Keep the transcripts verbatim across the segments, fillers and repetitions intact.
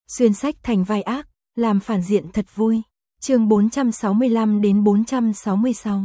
xuyên sách thành vai ác, làm phản diện thật vui. Chương bốn trăm sáu mươi lăm đến bốn trăm sáu mươi sáu.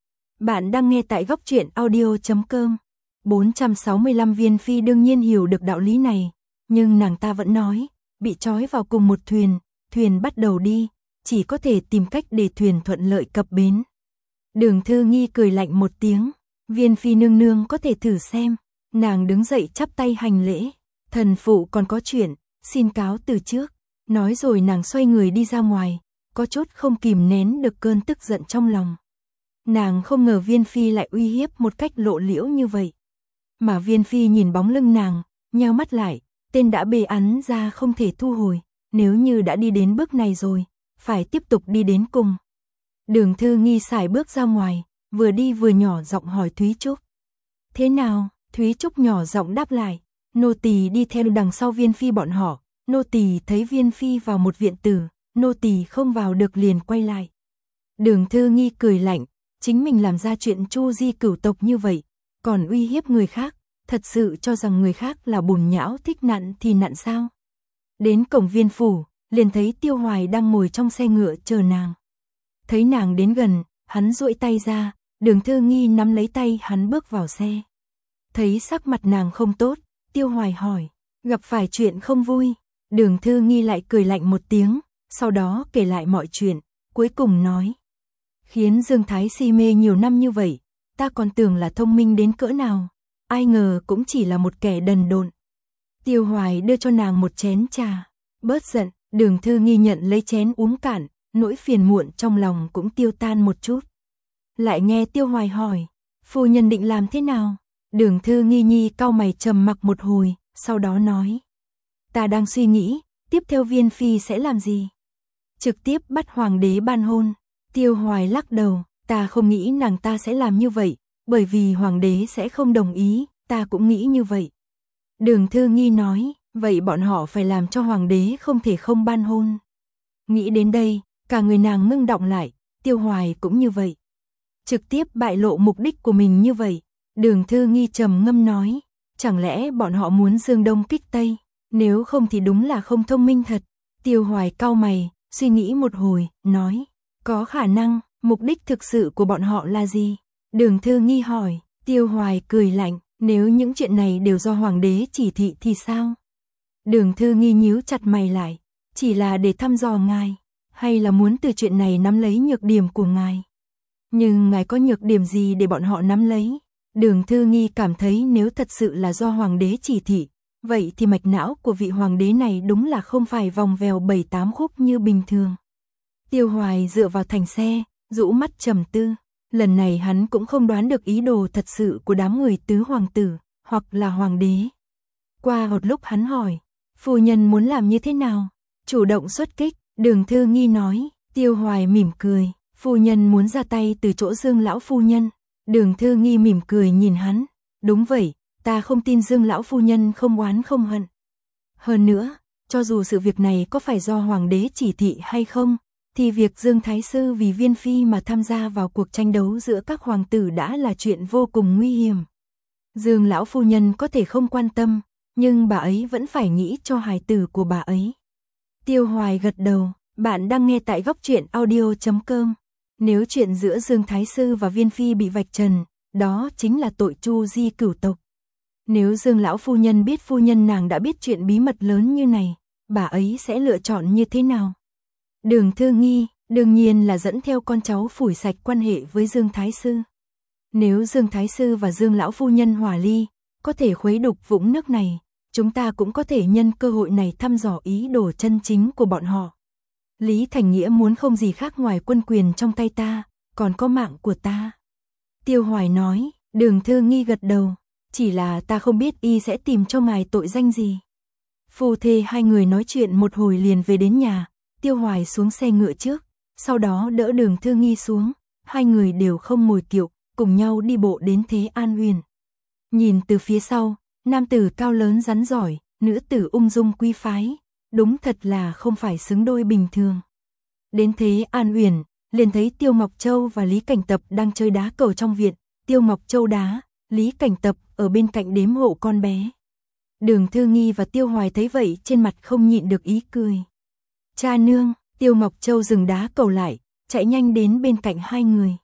Bạn đang nghe tại góc truyện audio chấm com. bốn trăm sáu mươi lăm Viên Phi đương nhiên hiểu được đạo lý này, nhưng nàng ta vẫn nói, bị trói vào cùng một thuyền, thuyền bắt đầu đi, chỉ có thể tìm cách để thuyền thuận lợi cập bến. Đường Thư Nghi cười lạnh một tiếng, Viên Phi nương nương có thể thử xem. Nàng đứng dậy chắp tay hành lễ, thần phụ còn có chuyện, xin cáo từ trước. Nói rồi nàng xoay người đi ra ngoài, có chút không kìm nén được cơn tức giận trong lòng. Nàng không ngờ Viên Phi lại uy hiếp một cách lộ liễu như vậy. Mà Viên Phi nhìn bóng lưng nàng, nheo mắt lại, tên đã bê án ra không thể thu hồi, nếu như đã đi đến bước này rồi, phải tiếp tục đi đến cùng. Đường Thư Nghi sải bước ra ngoài, vừa đi vừa nhỏ giọng hỏi Thúy Trúc. Thế nào? Thúy Trúc nhỏ giọng đáp lại, nô tỳ đi theo đằng sau Viên Phi bọn họ, nô tỳ thấy Viên Phi vào một viện tử, nô tỳ không vào được liền quay lại. Đường Thư Nghi cười lạnh, chính mình làm ra chuyện chu di cửu tộc như vậy, còn uy hiếp người khác, thật sự cho rằng người khác là bùn nhão thích nặn thì nặn sao? Đến cổng viên phủ, liền thấy Tiêu Hoài đang ngồi trong xe ngựa chờ nàng. Thấy nàng đến gần, hắn duỗi tay ra, Đường Thư Nghi nắm lấy tay hắn bước vào xe. Thấy sắc mặt nàng không tốt, Tiêu Hoài hỏi, gặp phải chuyện không vui. Đường Thư Nghi lại cười lạnh một tiếng, sau đó kể lại mọi chuyện, cuối cùng nói. Khiến Dương Thái si mê nhiều năm như vậy, ta còn tưởng là thông minh đến cỡ nào, ai ngờ cũng chỉ là một kẻ đần độn. Tiêu Hoài đưa cho nàng một chén trà, bớt giận, Đường Thư Nghi nhận lấy chén uống cạn, nỗi phiền muộn trong lòng cũng tiêu tan một chút. Lại nghe Tiêu Hoài hỏi, phu nhân định làm thế nào? Đường Thư Nghi nhi cau mày trầm mặc một hồi, sau đó nói. Ta đang suy nghĩ, tiếp theo Viên Phi sẽ làm gì? Trực tiếp bắt hoàng đế ban hôn. Tiêu Hoài lắc đầu, ta không nghĩ nàng ta sẽ làm như vậy, bởi vì hoàng đế sẽ không đồng ý, ta cũng nghĩ như vậy. Đường Thư Nghi nói, vậy bọn họ phải làm cho hoàng đế không thể không ban hôn. Nghĩ đến đây, cả người nàng ngưng động lại, Tiêu Hoài cũng như vậy. Trực tiếp bại lộ mục đích của mình như vậy. Đường Thư Nghi trầm ngâm nói, chẳng lẽ bọn họ muốn dương đông kích tây, nếu không thì đúng là không thông minh thật. Tiêu Hoài cau mày, suy nghĩ một hồi, nói, có khả năng, mục đích thực sự của bọn họ là gì? Đường Thư Nghi hỏi, Tiêu Hoài cười lạnh, nếu những chuyện này đều do hoàng đế chỉ thị thì sao? Đường Thư Nghi nhíu chặt mày lại, chỉ là để thăm dò ngài, hay là muốn từ chuyện này nắm lấy nhược điểm của ngài? Nhưng ngài có nhược điểm gì để bọn họ nắm lấy? Đường Thư Nghi cảm thấy nếu thật sự là do hoàng đế chỉ thị, vậy thì mạch não của vị hoàng đế này đúng là không phải vòng vèo bảy tám khúc như bình thường. Tiêu Hoài dựa vào thành xe, rũ mắt trầm tư, lần này hắn cũng không đoán được ý đồ thật sự của đám người tứ hoàng tử, hoặc là hoàng đế. Qua một lúc hắn hỏi, phu nhân muốn làm như thế nào? Chủ động xuất kích, Đường Thư Nghi nói. Tiêu Hoài mỉm cười, phu nhân muốn ra tay từ chỗ Dương lão phu nhân. Đường Thư Nghi mỉm cười nhìn hắn, đúng vậy, ta không tin Dương lão phu nhân không oán không hận. Hơn nữa, cho dù sự việc này có phải do hoàng đế chỉ thị hay không, thì việc Dương Thái Sư vì Viên Phi mà tham gia vào cuộc tranh đấu giữa các hoàng tử đã là chuyện vô cùng nguy hiểm. Dương lão phu nhân có thể không quan tâm, nhưng bà ấy vẫn phải nghĩ cho hài tử của bà ấy. Tiêu Hoài gật đầu, bạn đang nghe tại góc truyện audio chấm com. Nếu chuyện giữa Dương Thái Sư và Viên Phi bị vạch trần, đó chính là tội chu di cửu tộc. Nếu Dương lão phu nhân biết phu nhân nàng đã biết chuyện bí mật lớn như này, bà ấy sẽ lựa chọn như thế nào? Đường Thư Nghi, đương nhiên là dẫn theo con cháu phủi sạch quan hệ với Dương Thái Sư. Nếu Dương Thái Sư và Dương lão phu nhân hòa ly, có thể khuấy đục vũng nước này, chúng ta cũng có thể nhân cơ hội này thăm dò ý đồ chân chính của bọn họ. Lý Thành Nghĩa muốn không gì khác ngoài quân quyền trong tay ta, còn có mạng của ta. Tiêu Hoài nói, Đường Thư Nghi gật đầu, chỉ là ta không biết y sẽ tìm cho ngài tội danh gì. Phu thê hai người nói chuyện một hồi liền về đến nhà, Tiêu Hoài xuống xe ngựa trước, sau đó đỡ Đường Thư Nghi xuống, hai người đều không ngồi kiệu, cùng nhau đi bộ đến Thế An Uyển. Nhìn từ phía sau, nam tử cao lớn rắn giỏi, nữ tử ung dung quý phái, đúng thật là không phải xứng đôi bình thường. Đến Thế An Uyển, liền thấy Tiêu Ngọc Châu và Lý Cảnh Tập đang chơi đá cầu trong viện, Tiêu Ngọc Châu đá, Lý Cảnh Tập ở bên cạnh đếm hộ con bé. Đường Thư Nghi và Tiêu Hoài thấy vậy trên mặt không nhịn được ý cười. Cha nương, Tiêu Ngọc Châu dừng đá cầu lại, chạy nhanh đến bên cạnh hai người.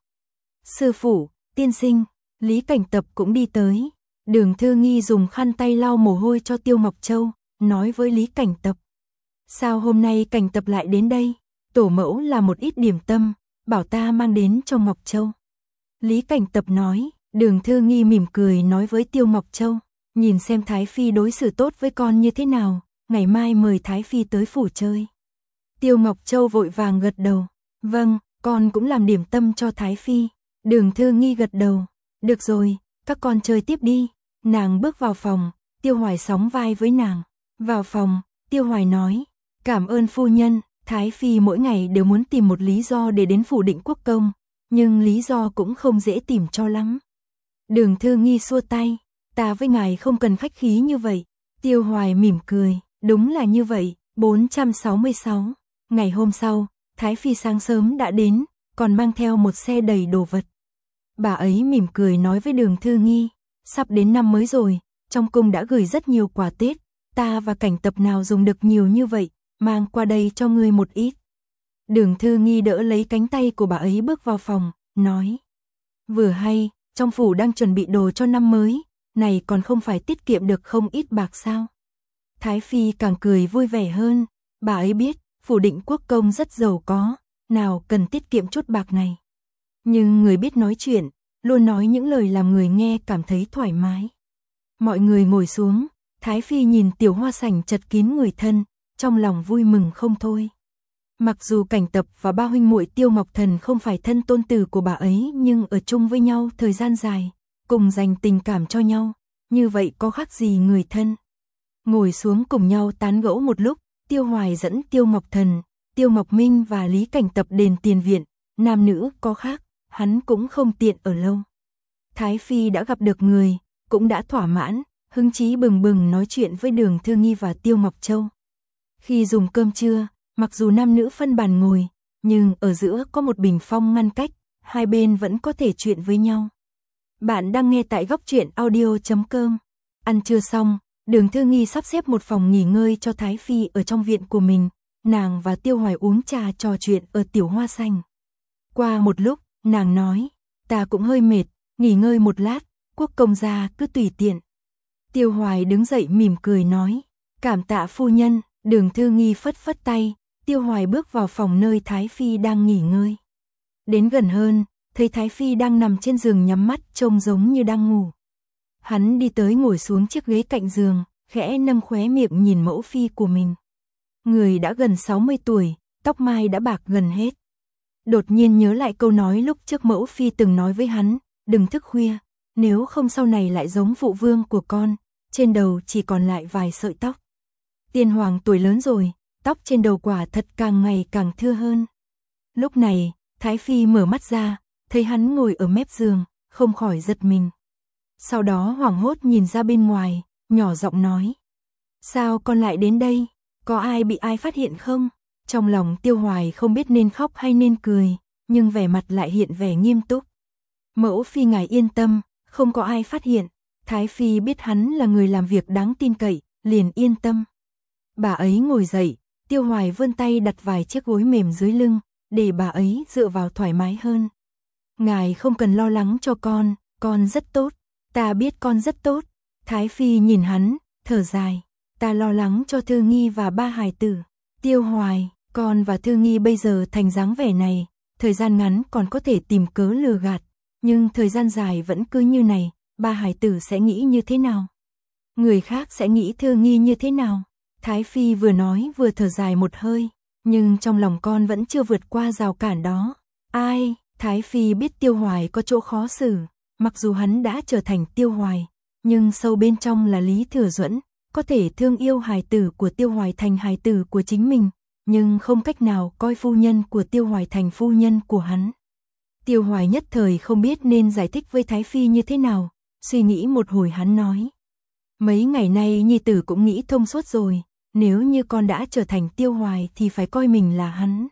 Sư phụ, tiên sinh, Lý Cảnh Tập cũng đi tới. Đường Thư Nghi dùng khăn tay lau mồ hôi cho Tiêu Ngọc Châu, nói với Lý Cảnh Tập. Sao hôm nay Cảnh Tập lại đến đây? Tổ mẫu là một ít điểm tâm, bảo ta mang đến cho Ngọc Châu. Lý Cảnh Tập nói. Đường Thư Nghi mỉm cười nói với Tiêu Ngọc Châu, nhìn xem Thái Phi đối xử tốt với con như thế nào, ngày mai mời Thái Phi tới phủ chơi. Tiêu Ngọc Châu vội vàng gật đầu, vâng, con cũng làm điểm tâm cho Thái Phi. Đường Thư Nghi gật đầu, được rồi, các con chơi tiếp đi. Nàng bước vào phòng, Tiêu Hoài sóng vai với nàng. Vào phòng, Tiêu Hoài nói, cảm ơn phu nhân, Thái Phi mỗi ngày đều muốn tìm một lý do để đến phủ Định Quốc Công, nhưng lý do cũng không dễ tìm cho lắm. Đường Thư Nghi xua tay, ta với ngài không cần khách khí như vậy. Tiêu Hoài mỉm cười, đúng là như vậy. bốn trăm sáu mươi sáu. Ngày hôm sau, Thái Phi sáng sớm đã đến, còn mang theo một xe đầy đồ vật. Bà ấy mỉm cười nói với Đường Thư Nghi, sắp đến năm mới rồi, trong cung đã gửi rất nhiều quà Tết, ta và Cảnh Tập nào dùng được nhiều như vậy, mang qua đây cho ngươi một ít. Đường Thư Nghi đỡ lấy cánh tay của bà ấy bước vào phòng, nói, vừa hay, trong phủ đang chuẩn bị đồ cho năm mới, này còn không phải tiết kiệm được không ít bạc sao. Thái Phi càng cười vui vẻ hơn, bà ấy biết, phủ Định Quốc Công rất giàu có, nào cần tiết kiệm chút bạc này. Nhưng người biết nói chuyện, luôn nói những lời làm người nghe cảm thấy thoải mái. Mọi người ngồi xuống, Thái Phi nhìn tiểu hoa sảnh chật kín người thân, trong lòng vui mừng không thôi. Mặc dù Cảnh Tập và ba huynh muội Tiêu Ngọc Thần không phải thân tôn tử của bà ấy nhưng ở chung với nhau thời gian dài, cùng dành tình cảm cho nhau, như vậy có khác gì người thân. Ngồi xuống cùng nhau tán gẫu một lúc, Tiêu Hoài dẫn Tiêu Ngọc Thần, Tiêu Ngọc Minh và Lý Cảnh Tập đến tiền viện, nam nữ có khác, hắn cũng không tiện ở lâu. Thái Phi đã gặp được người, cũng đã thỏa mãn, hứng chí bừng bừng nói chuyện với Đường Thư Nghi và Tiêu Ngọc Châu. Khi dùng cơm trưa, mặc dù nam nữ phân bàn ngồi, nhưng ở giữa có một bình phong ngăn cách, hai bên vẫn có thể chuyện với nhau. Bạn đang nghe tại góc truyện audio chấm com. Ăn trưa xong, Đường Thư Nghi sắp xếp một phòng nghỉ ngơi cho Thái Phi ở trong viện của mình, nàng và Tiêu Hoài uống trà trò chuyện ở tiểu hoa xanh. Qua một lúc, nàng nói, ta cũng hơi mệt, nghỉ ngơi một lát, Quốc công gia cứ tùy tiện. Tiêu Hoài đứng dậy mỉm cười nói, cảm tạ phu nhân. Đường Thư Nghi phất phất tay, Tiêu Hoài bước vào phòng nơi Thái Phi đang nghỉ ngơi. Đến gần hơn, thấy Thái Phi đang nằm trên giường nhắm mắt trông giống như đang ngủ. Hắn đi tới ngồi xuống chiếc ghế cạnh giường, khẽ nâng khóe miệng nhìn mẫu phi của mình. Người đã gần sáu mươi tuổi, tóc mai đã bạc gần hết. Đột nhiên nhớ lại câu nói lúc trước mẫu phi từng nói với hắn, đừng thức khuya, nếu không sau này lại giống phụ vương của con, trên đầu chỉ còn lại vài sợi tóc. Tiên hoàng tuổi lớn rồi, tóc trên đầu quả thật càng ngày càng thưa hơn. Lúc này, Thái Phi mở mắt ra, thấy hắn ngồi ở mép giường, không khỏi giật mình. Sau đó hoảng hốt nhìn ra bên ngoài, nhỏ giọng nói. Sao con lại đến đây? Có ai bị ai phát hiện không? Trong lòng Tiêu Hoài không biết nên khóc hay nên cười, nhưng vẻ mặt lại hiện vẻ nghiêm túc. Mẫu phi ngài yên tâm, không có ai phát hiện. Thái Phi biết hắn là người làm việc đáng tin cậy, liền yên tâm. Bà ấy ngồi dậy, Tiêu Hoài vươn tay đặt vài chiếc gối mềm dưới lưng, để bà ấy dựa vào thoải mái hơn. Ngài không cần lo lắng cho con, con rất tốt, ta biết con rất tốt. Thái Phi nhìn hắn, thở dài, ta lo lắng cho Thư Nghi và ba hài tử. Tiêu Hoài, con và Thư Nghi bây giờ thành dáng vẻ này, thời gian ngắn còn có thể tìm cớ lừa gạt, nhưng thời gian dài vẫn cứ như này, ba hài tử sẽ nghĩ như thế nào? Người khác sẽ nghĩ Thư Nghi như thế nào? Thái Phi vừa nói vừa thở dài một hơi, nhưng trong lòng con vẫn chưa vượt qua rào cản đó. Ai? Thái Phi biết Tiêu Hoài có chỗ khó xử, mặc dù hắn đã trở thành Tiêu Hoài, nhưng sâu bên trong là Lý Thừa Duẫn, có thể thương yêu hài tử của Tiêu Hoài thành hài tử của chính mình, nhưng không cách nào coi phu nhân của Tiêu Hoài thành phu nhân của hắn. Tiêu Hoài nhất thời không biết nên giải thích với Thái Phi như thế nào, suy nghĩ một hồi hắn nói. Mấy ngày nay nhi tử cũng nghĩ thông suốt rồi, nếu như con đã trở thành Tiêu Hoài thì phải coi mình là hắn.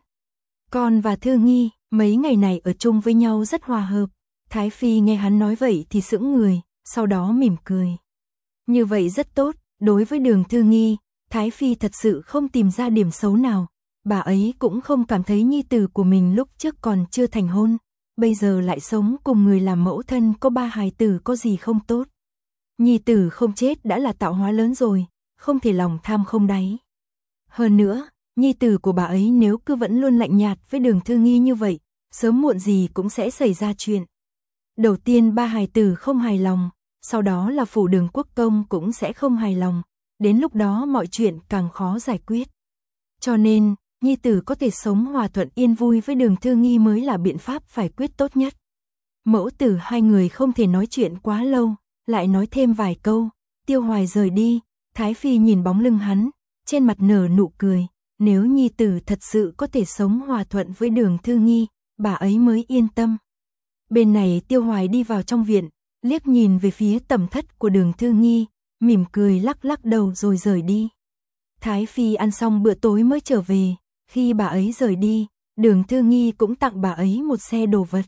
Con và Thư Nghi, mấy ngày này ở chung với nhau rất hòa hợp. Thái Phi nghe hắn nói vậy thì sững người, sau đó mỉm cười. Như vậy rất tốt, Đối với Đường Thư Nghi, Thái Phi thật sự không tìm ra điểm xấu nào, bà ấy cũng không cảm thấy nhi tử của mình lúc trước còn chưa thành hôn, bây giờ lại sống cùng người làm mẫu thân có ba hài tử có gì không tốt. Nhi tử không chết đã là tạo hóa lớn rồi, không thể lòng tham không đáy. Hơn nữa, nhi tử của bà ấy nếu cứ vẫn luôn lạnh nhạt với Đường Thư Nghi như vậy, sớm muộn gì cũng sẽ xảy ra chuyện. Đầu tiên ba hài tử không hài lòng, sau đó là phủ Đường Quốc công cũng sẽ không hài lòng, đến lúc đó mọi chuyện càng khó giải quyết. Cho nên, nhi tử có thể sống hòa thuận yên vui với Đường Thư Nghi mới là biện pháp giải quyết tốt nhất. Mẫu tử hai người không thể nói chuyện quá lâu, lại nói thêm vài câu, Tiêu Hoài rời đi, Thái Phi nhìn bóng lưng hắn, trên mặt nở nụ cười, nếu nhi tử thật sự có thể sống hòa thuận với Đường Thư Nghi, bà ấy mới yên tâm. Bên này Tiêu Hoài đi vào trong viện, liếc nhìn về phía tẩm thất của Đường Thư Nghi, mỉm cười lắc lắc đầu rồi rời đi. Thái Phi ăn xong bữa tối mới trở về, khi bà ấy rời đi, Đường Thư Nghi cũng tặng bà ấy một xe đồ vật.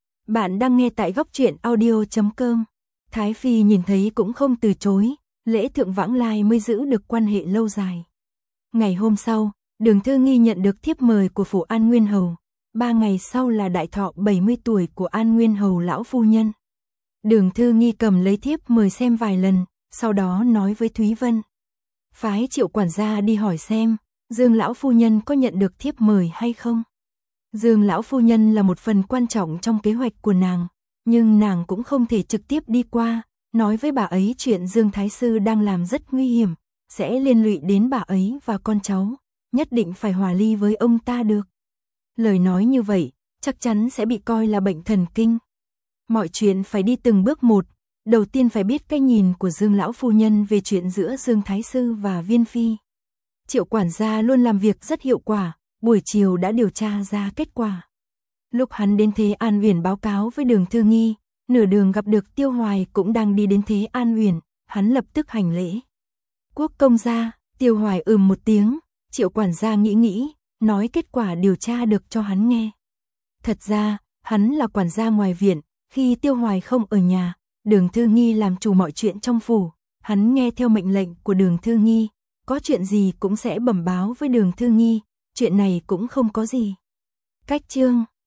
Bạn đang nghe tại góc truyện audio chấm com. Thái Phi nhìn thấy cũng không từ chối, lễ thượng vãng lai mới giữ được quan hệ lâu dài. Ngày hôm sau, Đường Thư Nghi nhận được thiếp mời của phủ An Nguyên Hầu. Ba ngày sau là đại thọ bảy mươi tuổi của An Nguyên Hầu lão phu nhân. Đường Thư Nghi cầm lấy thiếp mời xem vài lần, sau đó nói với Thúy Vân. Phái Triệu quản gia đi hỏi xem, Dương lão phu nhân có nhận được thiếp mời hay không. Dương lão phu nhân là một phần quan trọng trong kế hoạch của nàng, nhưng nàng cũng không thể trực tiếp đi qua, nói với bà ấy chuyện Dương Thái Sư đang làm rất nguy hiểm, sẽ liên lụy đến bà ấy và con cháu, nhất định phải hòa ly với ông ta được. Lời nói như vậy, chắc chắn sẽ bị coi là bệnh thần kinh. Mọi chuyện phải đi từng bước một, đầu tiên phải biết cái nhìn của Dương lão phu nhân về chuyện giữa Dương Thái Sư và Viên Phi. Triệu quản gia luôn làm việc rất hiệu quả, buổi chiều đã điều tra ra kết quả. Lúc hắn đến Thế An Uyển báo cáo với Đường Thư Nghi, nửa đường gặp được Tiêu Hoài cũng đang đi đến Thế An Uyển, hắn lập tức hành lễ. Quốc công gia, Tiêu Hoài ừm một tiếng, Triệu quản gia nghĩ nghĩ, nói kết quả điều tra được cho hắn nghe. Thật ra, hắn là quản gia ngoài viện, khi Tiêu Hoài không ở nhà, Đường Thư Nghi làm chủ mọi chuyện trong phủ, hắn nghe theo mệnh lệnh của Đường Thư Nghi, có chuyện gì cũng sẽ bẩm báo với Đường Thư Nghi, chuyện này cũng không có gì. Cách chương